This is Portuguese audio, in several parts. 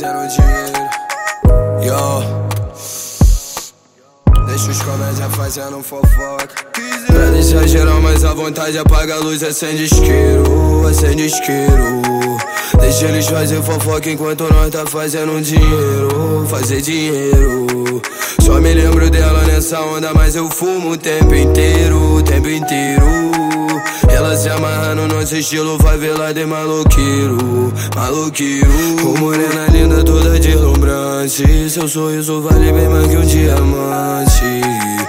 fazendo dinheiro. Yo, deixa os comédia fazendo fofoca. Pra deixar geral mais à vontade, apaga a luz, acende isqueiro, acende isqueiro. Deixa eles fazer fofoca enquanto nós tá fazendo dinheiro, fazer dinheiro. Só me lembro dela nessa onda, mas eu fumo o tempo inteiro, o tempo inteiro. Ela se amarra no nosso estilo, vai ver lá de maloqueiro, maloqueiro. Oh, morena linda, toda deslumbrante, seu sorriso vale bem mais que um diamante.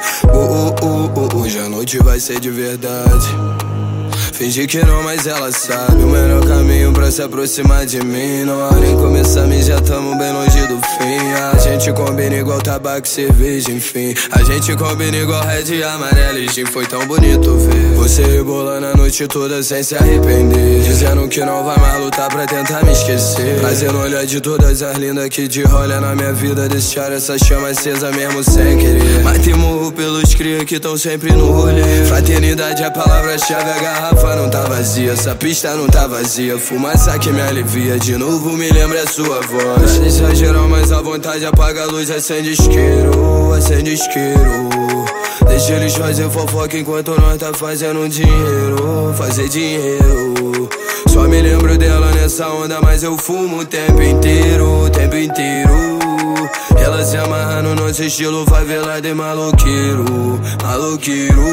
Hoje a noite vai ser de verdade. Fingi que não, mas ela sabe o melhor caminho pra se aproximar de mim. Não há nem começar, já tamo bem longe do fim. A gente combina igual tabaco e cerveja, enfim. A gente combina igual red e amarelo e gin. Foi tão bonito ver você rebolando a noite toda sem se arrepender, dizendo que não vai mais lutar pra tentar me esquecer. Prazer no olhar de todas as lindas que de rolha na minha vida, deixar essa chama acesa mesmo sem querer. Mas tem morro pelos cria que tão sempre no rolê. Fraternidade é a palavra-chave, a garrafa não tá vazia, essa pista não tá vazia. Fumaça que me alivia, de novo me lembra a sua voz. Deixa geral mais à vontade, apaga a luz, acende isqueiro, acende isqueiro. Deixa eles fazer fofoca enquanto nós tá fazendo dinheiro, fazer dinheiro. Só me lembro dela nessa onda, mas eu fumo o tempo inteiro, o tempo inteiro. Ela se amarra no nosso estilo, favela de maloqueiro, maloqueiro.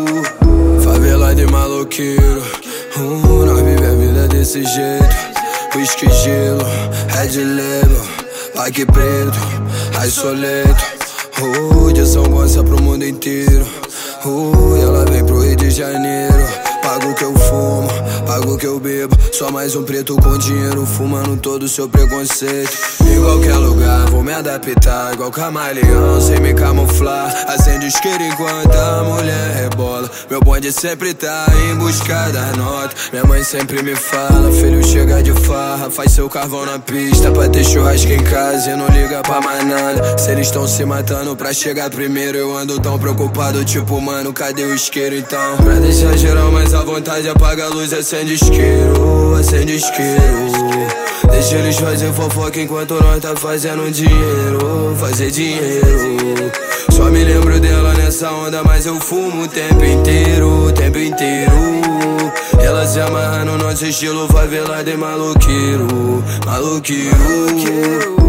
Favela de maloqueiro, nós vive a vida desse jeito. Whisky, gelo, red label, paque preto, isoleto. De São Gonçalo pro mundo inteiro. E ela vem pro Rio de Janeiro. Pago o que eu fumo, pago o que eu bebo. Só mais um preto com dinheiro, fumando todo o seu preconceito. Em qualquer lugar, vou me adaptar, igual camaleão, sem me camuflar. Acende isqueiro enquanto a mulher rebola. Meu bonde sempre tá em busca das notas. Minha mãe sempre me fala, filho, chega de farra, faz seu carvão na pista pra ter churrasco em casa e não liga pra mais nada. Se eles tão se matando pra chegar primeiro, eu ando tão preocupado, tipo, mano, cadê o isqueiro então? Pra deixar geral mais à vontade, apaga a luz, acende isqueiro, acende isqueiro. Deixa eles fazer fofoca enquanto nós tá fazendo dinheiro, fazer dinheiro. Só me lembro dela nessa onda, mas eu fumo o tempo inteiro, o tempo inteiro. Ela se amarra no nosso estilo, favela de maloqueiro, maloqueiro.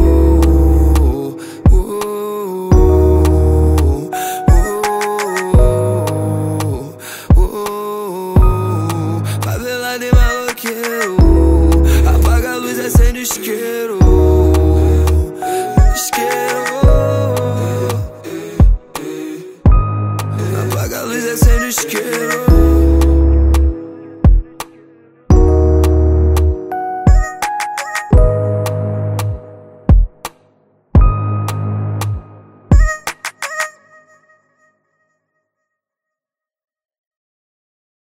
Favela de maloqueiro, apaga a luz, acende isqueiro.